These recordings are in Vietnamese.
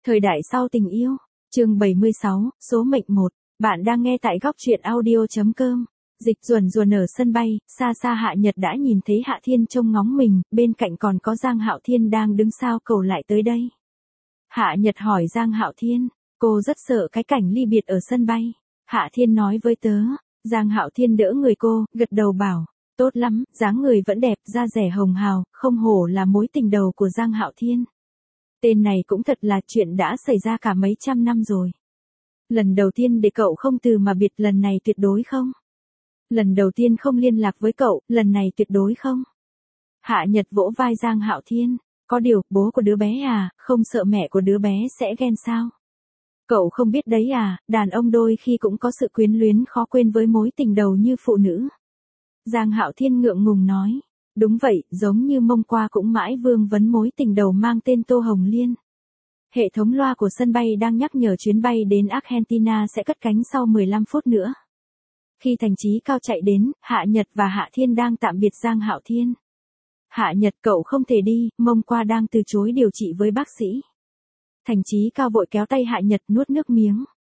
Thời đại sau tình yêu, chương 76, số mệnh 1, bạn đang nghe tại góc truyện audio.com. Dịch Duẩn Duẩn ở sân bay, xa xa Hạ Nhật đã nhìn thấy Hạ Thiên trông ngóng mình, bên cạnh còn có Giang Hạo Thiên đang đứng sao cầu lại tới đây. Hạ Nhật hỏi Giang Hạo Thiên, cô rất sợ cái cảnh ly biệt ở sân bay. Hạ Thiên nói với tớ, Giang Hạo Thiên đỡ người cô, gật đầu bảo, tốt lắm, dáng người vẫn đẹp, da dẻ hồng hào, không hổ là mối tình đầu của Giang Hạo Thiên. Tên này cũng thật là chuyện đã xảy ra cả mấy trăm năm rồi. Lần đầu tiên để cậu không từ mà biệt, lần này tuyệt đối không. Lần đầu tiên không liên lạc với cậu, lần này tuyệt đối không. Hạ Nhật vỗ vai Giang Hạo Thiên, có điều, bố của đứa bé à, không sợ mẹ của đứa bé sẽ ghen sao? Cậu không biết đấy à, đàn ông đôi khi cũng có sự quyến luyến khó quên với mối tình đầu như phụ nữ. Giang Hạo Thiên ngượng ngùng nói, đúng vậy, giống như mông qua cũng mãi vương vấn mối tình đầu mang tên Tô Hồng Liên. Hệ thống loa của sân bay đang nhắc nhở chuyến bay đến Argentina sẽ cất cánh sau 15 phút nữa. Khi Thành Chí Cao chạy đến, Hạ Nhật và Hạ Thiên đang tạm biệt Giang Hạo Thiên. Hạ Nhật, cậu không thể đi, mông qua đang từ chối điều trị với bác sĩ. Thành Chí Cao vội kéo tay Hạ Nhật nuốt nước miếng.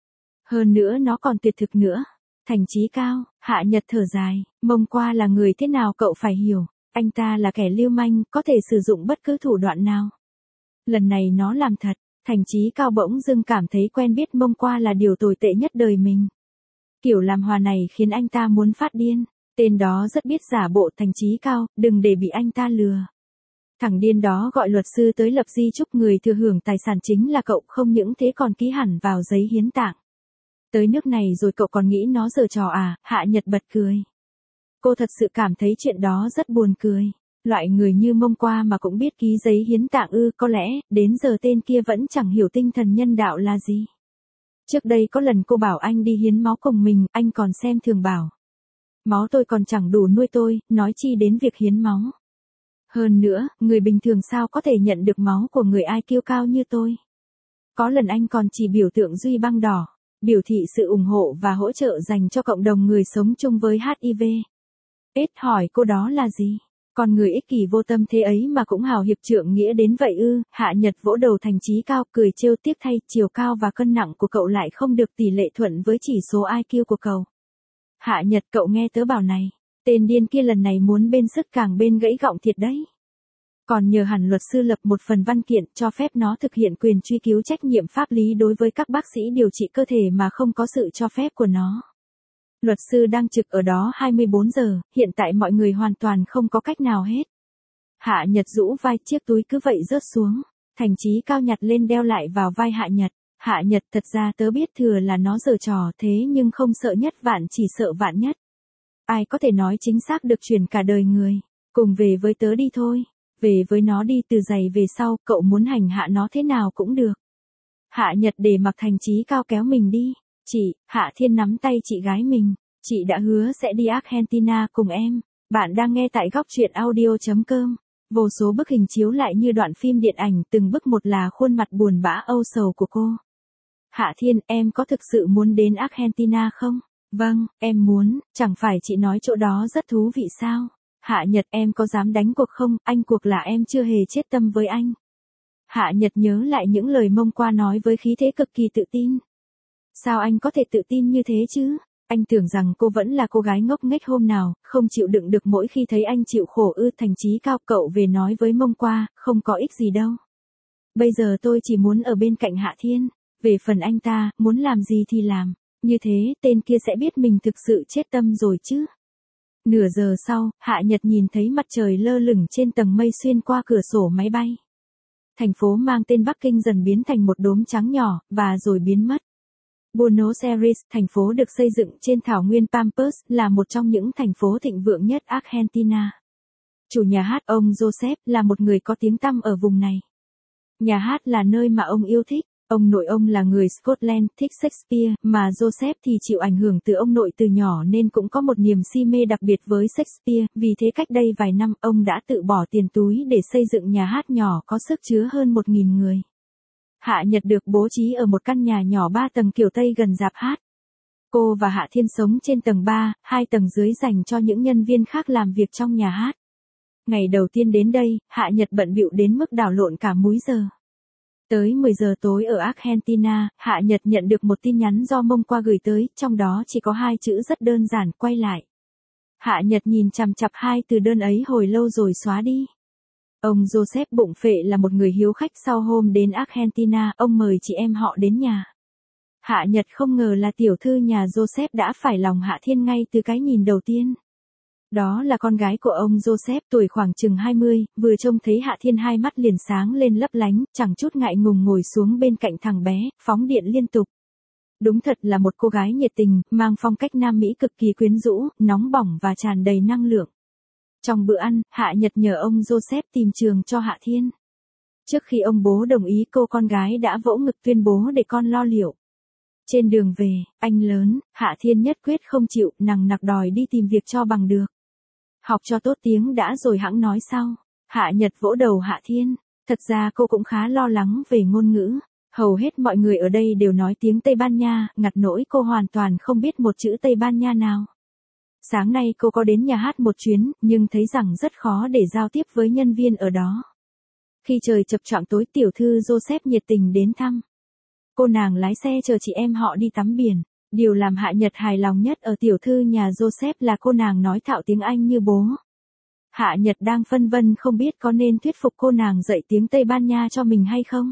Hơn nữa nó còn tuyệt thực nữa. Thành Chí Cao, Hạ Nhật thở dài, mông qua là người thế nào cậu phải hiểu, anh ta là kẻ lưu manh, có thể sử dụng bất cứ thủ đoạn nào. Lần này nó làm thật, Thành Chí Cao bỗng dưng cảm thấy quen biết mông qua là điều tồi tệ nhất đời mình. Kiểu làm hòa này khiến anh ta muốn phát điên, tên đó rất biết giả bộ. Thành Chí Cao, đừng để bị anh ta lừa. Thằng điên đó gọi luật sư tới lập di chúc người thừa hưởng tài sản chính là cậu, không những thế còn ký hẳn vào giấy hiến tạng. Tới nước này rồi cậu còn nghĩ nó giở trò à? Hạ Nhật bật cười. Cô thật sự cảm thấy chuyện đó rất buồn cười. Loại người như mông qua mà cũng biết ký giấy hiến tạng ư? Có lẽ, đến giờ tên kia vẫn chẳng hiểu tinh thần nhân đạo là gì. Trước đây có lần cô bảo anh đi hiến máu cùng mình, anh còn xem thường bảo. Máu tôi còn chẳng đủ nuôi tôi, nói chi đến việc hiến máu. Hơn nữa, người bình thường sao có thể nhận được máu của người ai kiêu cao như tôi. Có lần anh còn chỉ biểu tượng duy băng đỏ, biểu thị sự ủng hộ và hỗ trợ dành cho cộng đồng người sống chung với HIV. Ết hỏi cô đó là gì? Còn người ích kỷ vô tâm thế ấy mà cũng hào hiệp trượng nghĩa đến vậy ư? Hạ Nhật vỗ đầu Thành Chí Cao cười trêu tiếc thay, chiều cao và cân nặng của cậu lại không được tỷ lệ thuận với chỉ số IQ của cậu. Hạ Nhật, cậu nghe tớ bảo này, tên điên kia lần này muốn bên sứt càng bên gãy gọng thiệt đấy. Còn nhờ hẳn luật sư lập một phần văn kiện cho phép nó thực hiện quyền truy cứu trách nhiệm pháp lý đối với các bác sĩ điều trị cơ thể mà không có sự cho phép của nó. Luật sư đang trực ở đó 24 giờ, hiện tại mọi người hoàn toàn không có cách nào hết. Hạ Nhật rũ vai, chiếc túi cứ vậy rớt xuống. Thành Chí Cao nhặt lên đeo lại vào vai Hạ Nhật. Hạ Nhật, thật ra tớ biết thừa là nó giở trò thế nhưng không sợ nhất vạn, chỉ sợ vạn nhất. Ai có thể nói chính xác được chuyển cả đời người. Cùng về với tớ đi thôi. Về với nó đi, từ giày về sau, cậu muốn hành hạ nó thế nào cũng được. Hạ Nhật để mặc Thành Chí Cao kéo mình đi. Chị, Hạ Thiên nắm tay chị gái mình. Chị đã hứa sẽ đi Argentina cùng em. Bạn đang nghe tại góc truyện audio.com. Vô số bức hình chiếu lại như đoạn phim điện ảnh, từng bức một là khuôn mặt buồn bã âu sầu của cô. Hạ Thiên, em có thực sự muốn đến Argentina không? Vâng, em muốn, chẳng phải chị nói chỗ đó rất thú vị sao? Hạ Nhật, em có dám đánh cuộc không? Anh cuộc là em chưa hề chết tâm với anh. Hạ Nhật nhớ lại những lời mông qua nói với khí thế cực kỳ tự tin. Sao anh có thể tự tin như thế chứ? Anh tưởng rằng cô vẫn là cô gái ngốc nghếch hôm nào, không chịu đựng được mỗi khi thấy anh chịu khổ ư? Thành Chí Cao, cậu về nói với mông qua, không có ích gì đâu. Bây giờ tôi chỉ muốn ở bên cạnh Hạ Thiên. Về phần anh ta, muốn làm gì thì làm. Như thế, tên kia sẽ biết mình thực sự chết tâm rồi chứ. Nửa giờ sau, Hạ Nhật nhìn thấy mặt trời lơ lửng trên tầng mây xuyên qua cửa sổ máy bay. Thành phố mang tên Bắc Kinh dần biến thành một đốm trắng nhỏ, và rồi biến mất. Buenos Aires, thành phố được xây dựng trên thảo nguyên Pampas, là một trong những thành phố thịnh vượng nhất Argentina. Chủ nhà hát, ông Joseph, là một người có tiếng tăm ở vùng này. Nhà hát là nơi mà ông yêu thích. Ông nội ông là người Scotland, thích Shakespeare, mà Joseph thì chịu ảnh hưởng từ ông nội từ nhỏ nên cũng có một niềm si mê đặc biệt với Shakespeare, vì thế cách đây vài năm ông đã tự bỏ tiền túi để xây dựng nhà hát nhỏ có sức chứa hơn 1.000 người. Hạ Nhật được bố trí ở một căn nhà nhỏ 3 tầng kiểu Tây gần rạp hát. Cô và Hạ Thiên sống trên tầng 3, 2 tầng dưới dành cho những nhân viên khác làm việc trong nhà hát. Ngày đầu tiên đến đây, Hạ Nhật bận bịu đến mức đảo lộn cả múi giờ. Tới 10 giờ tối ở Argentina, Hạ Nhật nhận được một tin nhắn do Mông Qua gửi tới, trong đó chỉ có 2 chữ rất đơn giản, quay lại. Hạ Nhật nhìn chằm chằm 2 từ đơn ấy hồi lâu rồi xóa đi. Ông Joseph bụng phệ là một người hiếu khách, sau hôm đến Argentina, ông mời chị em họ đến nhà. Hạ Nhật không ngờ là tiểu thư nhà Joseph đã phải lòng Hạ Thiên ngay từ cái nhìn đầu tiên. Đó là con gái của ông Joseph, tuổi khoảng chừng 20, vừa trông thấy Hạ Thiên hai mắt liền sáng lên lấp lánh, chẳng chút ngại ngùng ngồi xuống bên cạnh thằng bé, phóng điện liên tục. Đúng thật là một cô gái nhiệt tình, mang phong cách Nam Mỹ cực kỳ quyến rũ, nóng bỏng và tràn đầy năng lượng. Trong bữa ăn, Hạ Nhật nhờ ông Joseph tìm trường cho Hạ Thiên. Trước khi ông bố đồng ý, cô con gái đã vỗ ngực tuyên bố để con lo liệu. Trên đường về, anh lớn, Hạ Thiên nhất quyết không chịu, nằng nặc đòi đi tìm việc cho bằng được. Học cho tốt tiếng đã rồi hẵng nói sau. Hạ Nhật vỗ đầu Hạ Thiên. Thật ra cô cũng khá lo lắng về ngôn ngữ. Hầu hết mọi người ở đây đều nói tiếng Tây Ban Nha, ngặt nỗi cô hoàn toàn không biết một chữ Tây Ban Nha nào. Sáng nay cô có đến nhà hát một chuyến, nhưng thấy rằng rất khó để giao tiếp với nhân viên ở đó. Khi trời chập choạng tối, tiểu thư Joseph nhiệt tình đến thăm. Cô nàng lái xe chờ chị em họ đi tắm biển. Điều làm Hạ Nhật hài lòng nhất ở tiểu thư nhà Joseph là cô nàng nói thạo tiếng Anh như bố. Hạ Nhật đang phân vân không biết có nên thuyết phục cô nàng dạy tiếng Tây Ban Nha cho mình hay không.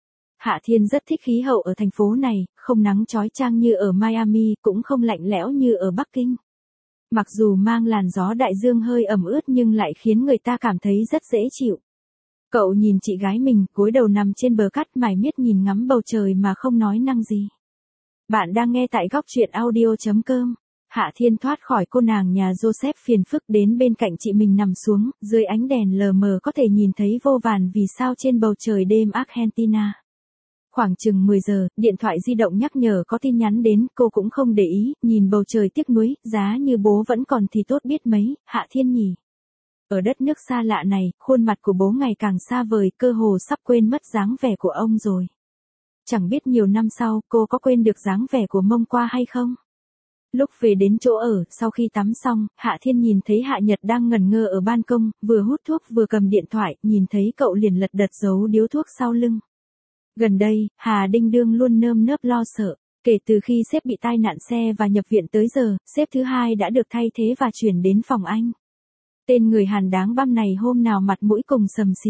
Hạ Thiên rất thích khí hậu ở thành phố này, không nắng chói chang như ở Miami, cũng không lạnh lẽo như ở Bắc Kinh. Mặc dù mang làn gió đại dương hơi ẩm ướt nhưng lại khiến người ta cảm thấy rất dễ chịu. Cậu nhìn chị gái mình, gối đầu nằm trên bờ cát mải miết nhìn ngắm bầu trời mà không nói năng gì. Bạn đang nghe tại góc truyện audio.com. Hạ Thiên thoát khỏi cô nàng nhà Joseph phiền phức đến bên cạnh chị mình nằm xuống, dưới ánh đèn lờ mờ có thể nhìn thấy vô vàn vì sao trên bầu trời đêm Argentina. Khoảng chừng 10 giờ, điện thoại di động nhắc nhở có tin nhắn đến, cô cũng không để ý, nhìn bầu trời tiếc nuối, giá như bố vẫn còn thì tốt biết mấy, Hạ Thiên nhỉ. Ở đất nước xa lạ này, khuôn mặt của bố ngày càng xa vời, cơ hồ sắp quên mất dáng vẻ của ông rồi. Chẳng biết nhiều năm sau, cô có quên được dáng vẻ của Mông Qua hay không? Lúc về đến chỗ ở, sau khi tắm xong, Hạ Thiên nhìn thấy Hạ Nhật đang ngẩn ngơ ở ban công, vừa hút thuốc vừa cầm điện thoại, nhìn thấy cậu liền lật đật giấu điếu thuốc sau lưng. Gần đây, Hà Đinh Đương luôn nơm nớp lo sợ. Kể từ khi sếp bị tai nạn xe và nhập viện tới giờ, sếp thứ hai đã được thay thế và chuyển đến phòng anh. Tên người Hàn đáng băm này hôm nào mặt mũi cùng sầm xi.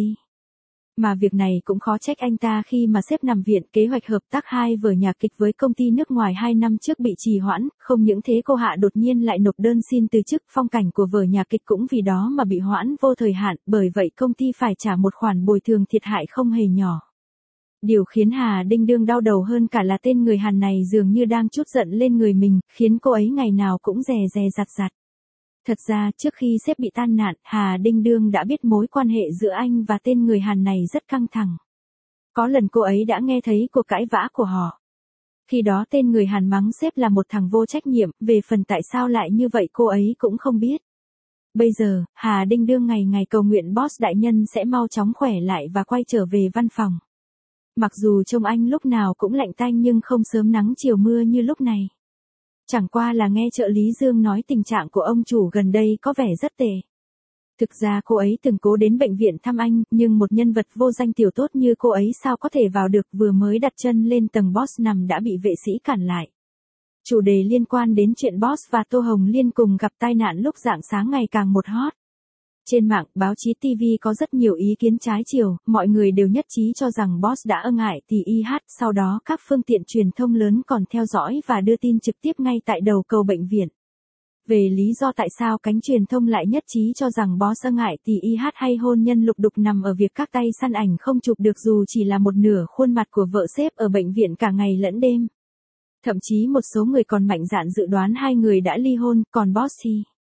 Mà việc này cũng khó trách anh ta khi mà sếp nằm viện, kế hoạch hợp tác 2 vở nhạc kịch với công ty nước ngoài 2 năm trước bị trì hoãn, không những thế cô Hạ đột nhiên lại nộp đơn xin từ chức, phong cảnh của vở nhạc kịch cũng vì đó mà bị hoãn vô thời hạn, bởi vậy công ty phải trả một khoản bồi thường thiệt hại không hề nhỏ. Điều khiến Hà Đinh Đương đau đầu hơn cả là tên người Hàn này dường như đang trút giận lên người mình, khiến cô ấy ngày nào cũng dè dè dặt dặt. Thật ra, trước khi sếp bị tai nạn, Hà Đinh Đương đã biết mối quan hệ giữa anh và tên người Hàn này rất căng thẳng. Có lần cô ấy đã nghe thấy cuộc cãi vã của họ. Khi đó tên người Hàn mắng sếp là một thằng vô trách nhiệm, về phần tại sao lại như vậy cô ấy cũng không biết. Bây giờ, Hà Đinh Đương ngày ngày cầu nguyện boss đại nhân sẽ mau chóng khỏe lại và quay trở về văn phòng. Mặc dù trông anh lúc nào cũng lạnh tanh nhưng không sớm nắng chiều mưa như lúc này. Chẳng qua là nghe trợ lý Dương nói tình trạng của ông chủ gần đây có vẻ rất tệ. Thực ra cô ấy từng cố đến bệnh viện thăm anh, nhưng một nhân vật vô danh tiểu tốt như cô ấy sao có thể vào được, vừa mới đặt chân lên tầng boss nằm đã bị vệ sĩ cản lại. Chủ đề liên quan đến chuyện boss và Tô Hồng Liên cùng gặp tai nạn lúc rạng sáng ngày càng một hot. Trên mạng, báo chí TV có rất nhiều ý kiến trái chiều, mọi người đều nhất trí cho rằng boss đã ngại thì sau đó các phương tiện truyền thông lớn còn theo dõi và đưa tin trực tiếp ngay tại đầu cầu bệnh viện. Về lý do tại sao cánh truyền thông lại nhất trí cho rằng boss ngại thì hay hôn nhân lục đục nằm ở việc các tay săn ảnh không chụp được dù chỉ là một nửa khuôn mặt của vợ sếp ở bệnh viện cả ngày lẫn đêm. Thậm chí một số người còn mạnh dạn dự đoán hai người đã ly hôn, còn boss thì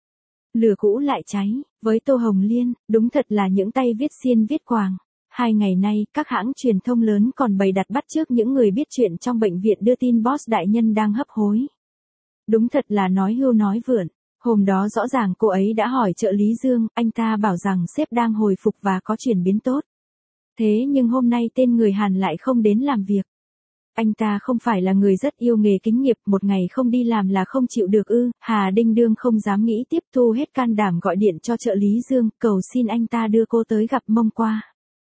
lửa cũ lại cháy, với Tô Hồng Liên, đúng thật là những tay viết xiên viết quàng. 2 ngày nay, các hãng truyền thông lớn còn bày đặt bắt chước những người biết chuyện trong bệnh viện đưa tin boss đại nhân đang hấp hối. Đúng thật là nói hưu nói vượn. Hôm đó rõ ràng cô ấy đã hỏi trợ lý Dương, anh ta bảo rằng sếp đang hồi phục và có chuyển biến tốt. Thế nhưng hôm nay tên người Hàn lại không đến làm việc. Anh ta không phải là người rất yêu nghề kính nghiệp, một ngày không đi làm là không chịu được ư? Hà Đinh Đương không dám nghĩ tiếp, thu hết can đảm gọi điện cho trợ lý Dương, cầu xin anh ta đưa cô tới gặp Mông Qua.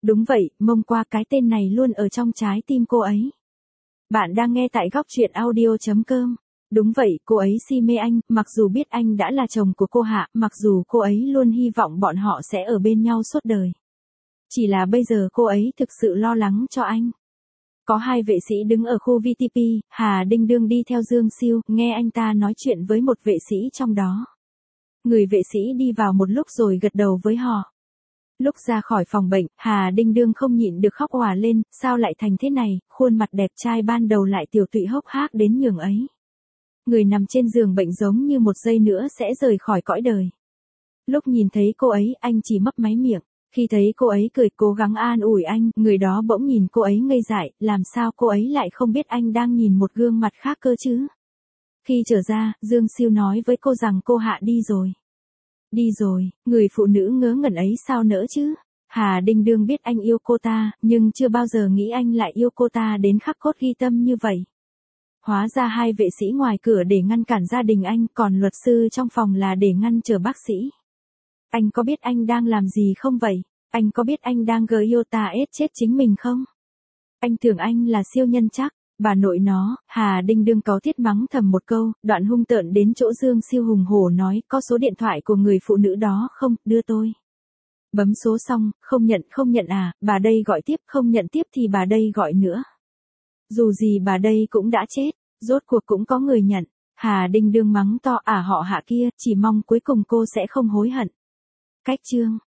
Đúng vậy, mông qua cái tên này luôn ở trong trái tim cô ấy. Bạn đang nghe tại góc truyện audio.com. Đúng vậy, cô ấy si mê anh, mặc dù biết anh đã là chồng của cô Hạ, mặc dù cô ấy luôn hy vọng bọn họ sẽ ở bên nhau suốt đời. Chỉ là bây giờ cô ấy thực sự lo lắng cho anh. Có hai vệ sĩ đứng ở khu VTP, Hà Đinh Đương đi theo Dương Siêu, nghe anh ta nói chuyện với một vệ sĩ trong đó. Người vệ sĩ đi vào một lúc rồi gật đầu với họ. Lúc ra khỏi phòng bệnh, Hà Đinh Đương không nhịn được khóc òa lên, sao lại thành thế này, khuôn mặt đẹp trai ban đầu lại tiểu tụy hốc hác đến nhường ấy. Người nằm trên giường bệnh giống như một giây nữa sẽ rời khỏi cõi đời. Lúc nhìn thấy cô ấy, anh chỉ mấp máy miệng. Khi thấy cô ấy cười cố gắng an ủi anh, người đó bỗng nhìn cô ấy ngây dại, làm sao cô ấy lại không biết anh đang nhìn một gương mặt khác cơ chứ? Khi trở ra, Dương Siêu nói với cô rằng cô Hạ đi rồi. Đi rồi, người phụ nữ ngớ ngẩn ấy sao nỡ chứ? Hà Đinh Đương biết anh yêu cô ta, nhưng chưa bao giờ nghĩ anh lại yêu cô ta đến khắc cốt ghi tâm như vậy. Hóa ra hai vệ sĩ ngoài cửa để ngăn cản gia đình anh, còn luật sư trong phòng là để ngăn trở bác sĩ. Anh có biết anh đang làm gì không vậy? Anh có biết anh đang GIOTA chết chính mình không? Anh tưởng anh là siêu nhân chắc. Bà nội nó, Hà Đinh Đương cáu tiết mắng thầm một câu, đoạn hung tợn đến chỗ Dương Siêu hùng hổ nói, có số điện thoại của người phụ nữ đó không, đưa tôi. Bấm số xong, không nhận à, bà đây gọi tiếp, không nhận tiếp thì bà đây gọi nữa. Dù gì bà đây cũng đã chết, rốt cuộc cũng có người nhận. Hà Đinh Đương mắng to họ Hạ kia, chỉ mong cuối cùng cô sẽ không hối hận. Cách chương